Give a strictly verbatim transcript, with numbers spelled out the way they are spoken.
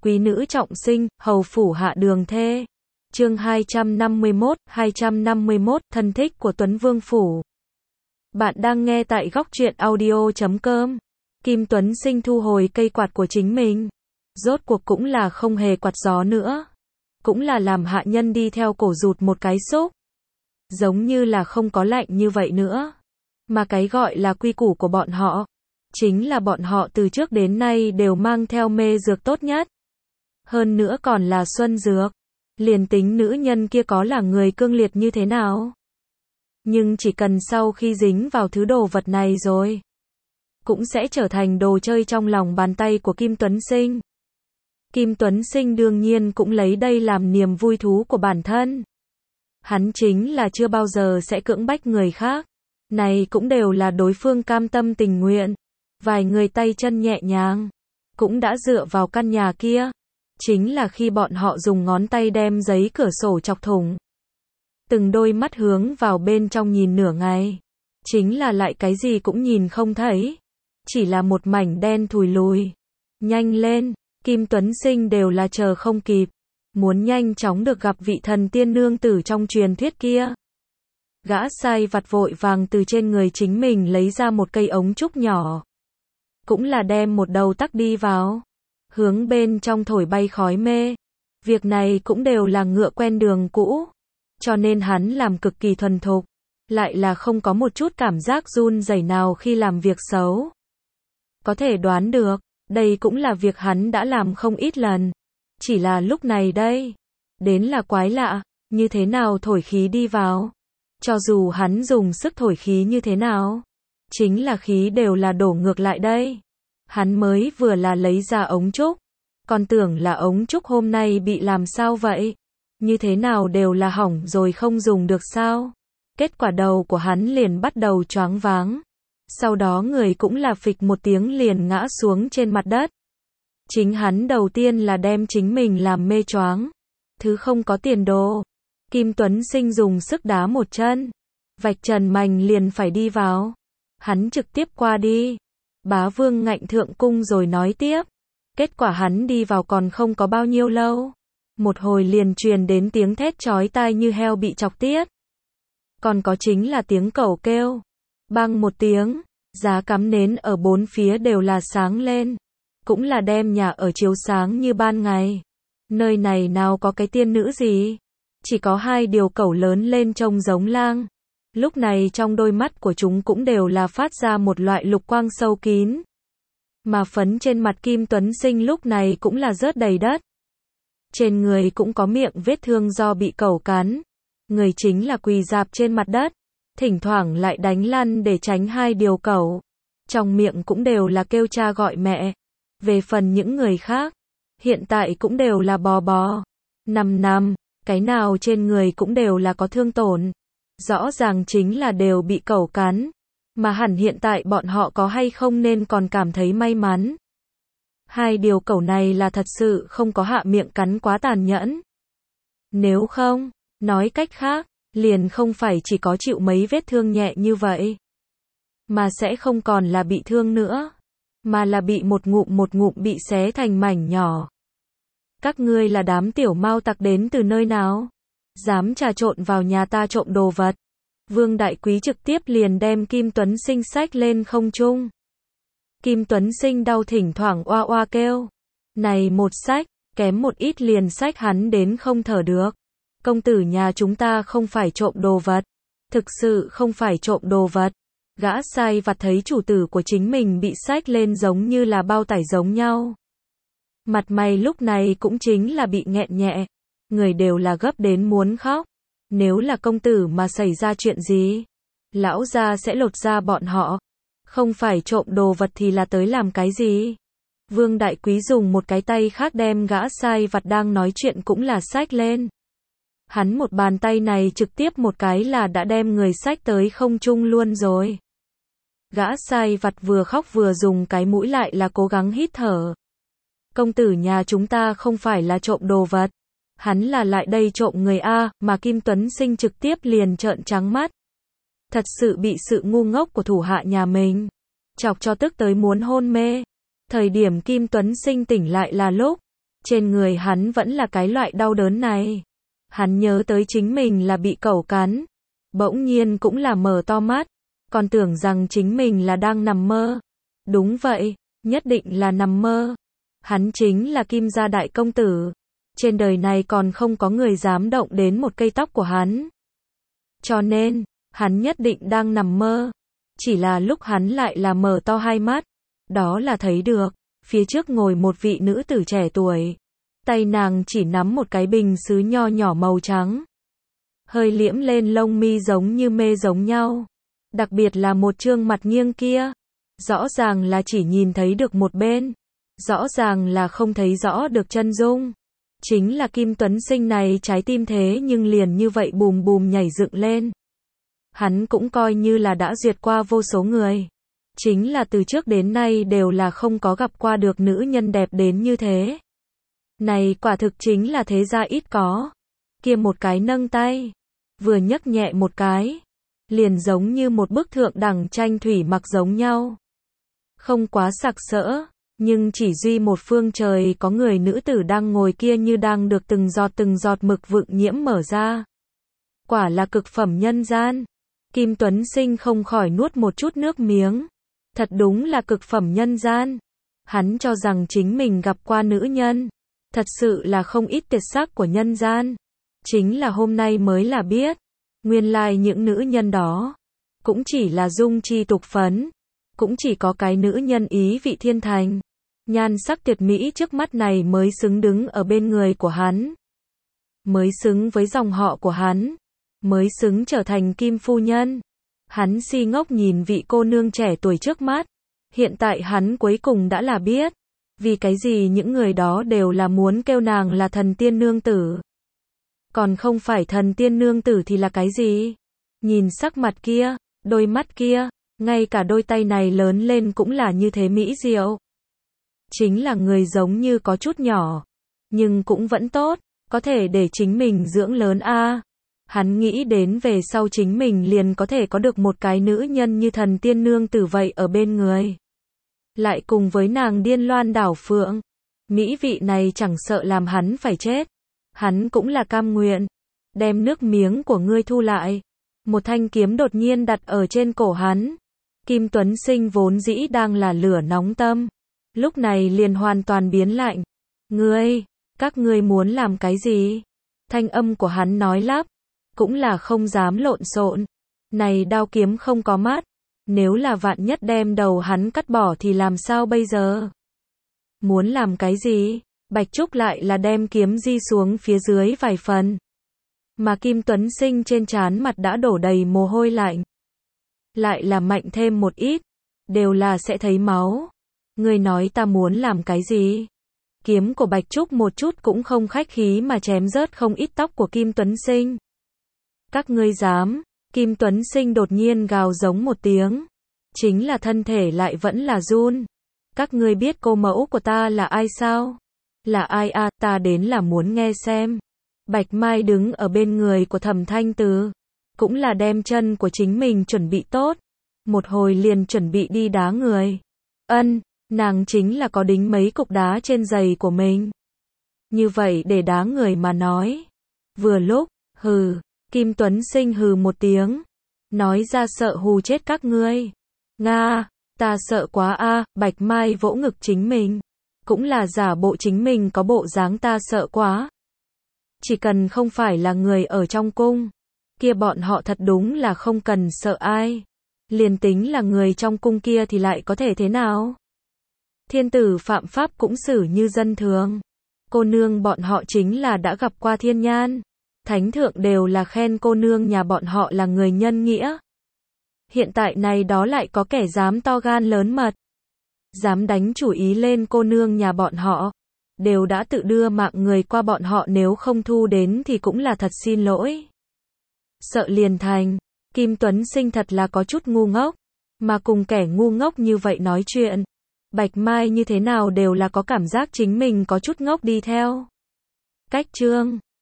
quý nữ trọng sinh, hầu phủ hạ đường thê. Chương hai trăm năm mươi mốt, hai trăm năm mươi mốt, thân thích của Tuấn Vương phủ. Bạn đang nghe tại góc truyện audio chấm com. Kim Tuấn Sinh thu hồi cây quạt của chính mình. Rốt cuộc cũng là không hề quạt gió nữa. Cũng là làm hạ nhân đi theo cổ rụt một cái xúc. Giống như là không có lạnh như vậy nữa. Mà cái gọi là quy củ của bọn họ, chính là bọn họ từ trước đến nay đều mang theo mê dược tốt nhất. Hơn nữa còn là xuân dược. Liền tính nữ nhân kia có là người cương liệt như thế nào. Nhưng chỉ cần sau khi dính vào thứ đồ vật này rồi, cũng sẽ trở thành đồ chơi trong lòng bàn tay của Kim Tuấn Sinh. Kim Tuấn Sinh đương nhiên cũng lấy đây làm niềm vui thú của bản thân. Hắn chính là chưa bao giờ sẽ cưỡng bách người khác. Này cũng đều là đối phương cam tâm tình nguyện. Vài người tay chân nhẹ nhàng, cũng đã dựa vào căn nhà kia. Chính là khi bọn họ dùng ngón tay đem giấy cửa sổ chọc thủng. Từng đôi mắt hướng vào bên trong nhìn nửa ngày. Chính là lại cái gì cũng nhìn không thấy. Chỉ là một mảnh đen thùi lùi. Nhanh lên, Kim Tuấn Sinh đều là chờ không kịp. Muốn nhanh chóng được gặp vị thần tiên nương tử trong truyền thuyết kia. Gã sai vặt vội vàng từ trên người chính mình lấy ra một cây ống trúc nhỏ. Cũng là đem một đầu tắc đi vào. Hướng bên trong thổi bay khói mê. Việc này cũng đều là ngựa quen đường cũ. Cho nên hắn làm cực kỳ thuần thục. Lại là không có một chút cảm giác run rẩy nào khi làm việc xấu. Có thể đoán được, đây cũng là việc hắn đã làm không ít lần. Chỉ là lúc này đây, đến là quái lạ, như thế nào thổi khí đi vào. Cho dù hắn dùng sức thổi khí như thế nào, chính là khí đều là đổ ngược lại đây. Hắn mới vừa là lấy ra ống trúc, còn tưởng là ống trúc hôm nay bị làm sao vậy? Như thế nào đều là hỏng rồi không dùng được sao? Kết quả đầu của hắn liền bắt đầu choáng váng. Sau đó người cũng là phịch một tiếng liền ngã xuống trên mặt đất. Chính hắn đầu tiên là đem chính mình làm mê choáng. Thứ không có tiền đồ. Kim Tuấn Sinh dùng sức đá một chân. Vạch trần mành liền phải đi vào. Hắn trực tiếp qua đi. Bá Vương ngạnh thượng cung rồi nói tiếp. Kết quả hắn đi vào còn không có bao nhiêu lâu. Một hồi liền truyền đến tiếng thét chói tai như heo bị chọc tiết. Còn có chính là tiếng cẩu kêu. Bang một tiếng, giá cắm nến ở bốn phía đều là sáng lên. Cũng là đem nhà ở chiếu sáng như ban ngày. Nơi này nào có cái tiên nữ gì. Chỉ có hai điều cẩu lớn lên trông giống lang. Lúc này trong đôi mắt của chúng cũng đều là phát ra một loại lục quang sâu kín. Mà phấn trên mặt Kim Tuấn Sinh lúc này cũng là rớt đầy đất. Trên người cũng có miệng vết thương do bị cẩu cắn. Người chính là quỳ rạp trên mặt đất. Thỉnh thoảng lại đánh lăn để tránh hai điều cẩu. Trong miệng cũng đều là kêu cha gọi mẹ. Về phần những người khác, hiện tại cũng đều là bò bò. Nằm nằm, cái nào trên người cũng đều là có thương tổn. Rõ ràng chính là đều bị cẩu cắn. Mà hẳn hiện tại bọn họ có hay không nên còn cảm thấy may mắn. Hai điều cẩu này là thật sự không có hạ miệng cắn quá tàn nhẫn. Nếu không, nói cách khác, liền không phải chỉ có chịu mấy vết thương nhẹ như vậy. Mà sẽ không còn là bị thương nữa. Mà là bị một ngụm một ngụm bị xé thành mảnh nhỏ. Các ngươi là đám tiểu mao tặc đến từ nơi nào? Dám trà trộn vào nhà ta trộm đồ vật. Vương Đại Quý trực tiếp liền đem Kim Tuấn Sinh xách lên không trung. Kim Tuấn Sinh đau thỉnh thoảng oa oa kêu. Này một xách, kém một ít liền xách hắn đến không thở được. Công tử nhà chúng ta không phải trộm đồ vật. Thực sự không phải trộm đồ vật. Gã sai vặt thấy chủ tử của chính mình bị xách lên giống như là bao tải giống nhau. Mặt mày lúc này cũng chính là bị nghẹn nhẹ. Người đều là gấp đến muốn khóc. Nếu là công tử mà xảy ra chuyện gì, lão gia sẽ lột ra bọn họ. Không phải trộm đồ vật thì là tới làm cái gì? Vương Đại Quý dùng một cái tay khác đem gã sai vặt đang nói chuyện cũng là xách lên. Hắn một bàn tay này trực tiếp một cái là đã đem người xách tới không trung luôn rồi. Gã sai vặt vừa khóc vừa dùng cái mũi lại là cố gắng hít thở. Công tử nhà chúng ta không phải là trộm đồ vật. Hắn là lại đây trộm người A, mà Kim Tuấn Sinh trực tiếp liền trợn trắng mắt. Thật sự bị sự ngu ngốc của thủ hạ nhà mình chọc cho tức tới muốn hôn mê. Thời điểm Kim Tuấn Sinh tỉnh lại là lúc Trên người hắn vẫn là cái loại đau đớn này. Hắn nhớ tới chính mình là bị cẩu cắn. Bỗng nhiên cũng là mở to mắt. Còn tưởng rằng chính mình là đang nằm mơ. Đúng vậy, nhất định là nằm mơ. Hắn chính là Kim gia đại công tử. Trên đời này còn không có người dám động đến một cây tóc của hắn. Cho nên, hắn nhất định đang nằm mơ. Chỉ là lúc hắn lại là mở to hai mắt. Đó là thấy được, phía trước ngồi một vị nữ tử trẻ tuổi. Tay nàng chỉ nắm một cái bình sứ nho nhỏ màu trắng. Hơi liễm lên lông mi giống như mê giống nhau. Đặc biệt là một trương mặt nghiêng kia. Rõ ràng là chỉ nhìn thấy được một bên. Rõ ràng là không thấy rõ được chân dung. Chính là Kim Tuấn Sinh này trái tim thế nhưng liền như vậy bùm bùm nhảy dựng lên. Hắn cũng coi như là đã duyệt qua vô số người. Chính là từ trước đến nay đều là không có gặp qua được nữ nhân đẹp đến như thế. Này quả thực chính là thế gia ít có. Kia một cái nâng tay. Vừa nhấc nhẹ một cái. Liền giống như một bức thượng đẳng tranh thủy mặc giống nhau. Không quá sặc sỡ. Nhưng chỉ duy một phương trời có người nữ tử đang ngồi kia như đang được từng giọt từng giọt mực vựng nhiễm mở ra. Quả là cực phẩm nhân gian. Kim Tuấn Sinh không khỏi nuốt một chút nước miếng. Thật đúng là cực phẩm nhân gian. Hắn cho rằng chính mình gặp qua nữ nhân. Thật sự là không ít tuyệt sắc của nhân gian. Chính là hôm nay mới là biết. Nguyên lai những nữ nhân đó. Cũng chỉ là dung chi tục phấn. Cũng chỉ có cái nữ nhân ý vị thiên thành. Nhan sắc tuyệt mỹ trước mắt này mới xứng đứng ở bên người của hắn. Mới xứng với dòng họ của hắn. Mới xứng trở thành Kim phu nhân. Hắn si ngốc nhìn vị cô nương trẻ tuổi trước mắt. Hiện tại hắn cuối cùng đã là biết. Vì cái gì những người đó đều là muốn kêu nàng là thần tiên nương tử. Còn không phải thần tiên nương tử thì là cái gì? Nhìn sắc mặt kia, đôi mắt kia, ngay cả đôi tay này lớn lên cũng là như thế mỹ diệu. Chính là người giống như có chút nhỏ. Nhưng cũng vẫn tốt, có thể để chính mình dưỡng lớn a. À. Hắn nghĩ đến về sau chính mình liền có thể có được một cái nữ nhân như thần tiên nương tử vậy ở bên người. Lại cùng với nàng điên loan đảo phượng. Mỹ vị này chẳng sợ làm hắn phải chết. Hắn cũng là cam nguyện. Đem nước miếng của ngươi thu lại. Một thanh kiếm đột nhiên đặt ở trên cổ hắn. Kim Tuấn Sinh vốn dĩ đang là lửa nóng tâm. Lúc này liền hoàn toàn biến lạnh. Ngươi, các ngươi muốn làm cái gì? Thanh âm của hắn nói lắp. Cũng là không dám lộn xộn. Này đao kiếm không có mắt. Nếu là vạn nhất đem đầu hắn cắt bỏ thì làm sao bây giờ? Muốn làm cái gì? Bạch Trúc lại là đem kiếm di xuống phía dưới vài phần. Mà Kim Tuấn Sinh trên trán mặt đã đổ đầy mồ hôi lạnh. Lại là mạnh thêm một ít. Đều là sẽ thấy máu. Ngươi nói ta muốn làm cái gì? Kiếm của Bạch Trúc một chút cũng không khách khí mà chém rớt không ít tóc của Kim Tuấn Sinh. Các ngươi dám? Kim Tuấn Sinh đột nhiên gào giống một tiếng. Chính là thân thể lại vẫn là run. Các ngươi biết cô mẫu của ta là ai sao? Là ai à, ta đến là muốn nghe xem. Bạch Mai đứng ở bên người của Thẩm Thanh Từ. Cũng là đem chân của chính mình chuẩn bị tốt. Một hồi liền chuẩn bị đi đá người. Ân, nàng chính là có đính mấy cục đá trên giày của mình. Như vậy để đá người mà nói. Vừa lúc, hừ, Kim Tuấn Sinh hừ một tiếng. Nói ra sợ hù chết các ngươi. Nga, ta sợ quá a. À, Bạch Mai vỗ ngực chính mình. Cũng là giả bộ chính mình có bộ dáng ta sợ quá. Chỉ cần không phải là người ở trong cung. Kia bọn họ thật đúng là không cần sợ ai. Liền tính là người trong cung kia thì lại có thể thế nào? Thiên tử phạm pháp cũng xử như dân thường. Cô nương bọn họ chính là đã gặp qua thiên nhan. Thánh thượng đều là khen cô nương nhà bọn họ là người nhân nghĩa. Hiện tại này đó lại có kẻ dám to gan lớn mật. Dám đánh chủ ý lên cô nương nhà bọn họ. Đều đã tự đưa mạng người qua bọn họ, nếu không thu đến thì cũng là thật xin lỗi. Sợ liền thành. Kim Tuấn Sinh thật là có chút ngu ngốc. Mà cùng kẻ ngu ngốc như vậy nói chuyện. Bạch Mai như thế nào đều là có cảm giác chính mình có chút ngốc đi theo. Cách chương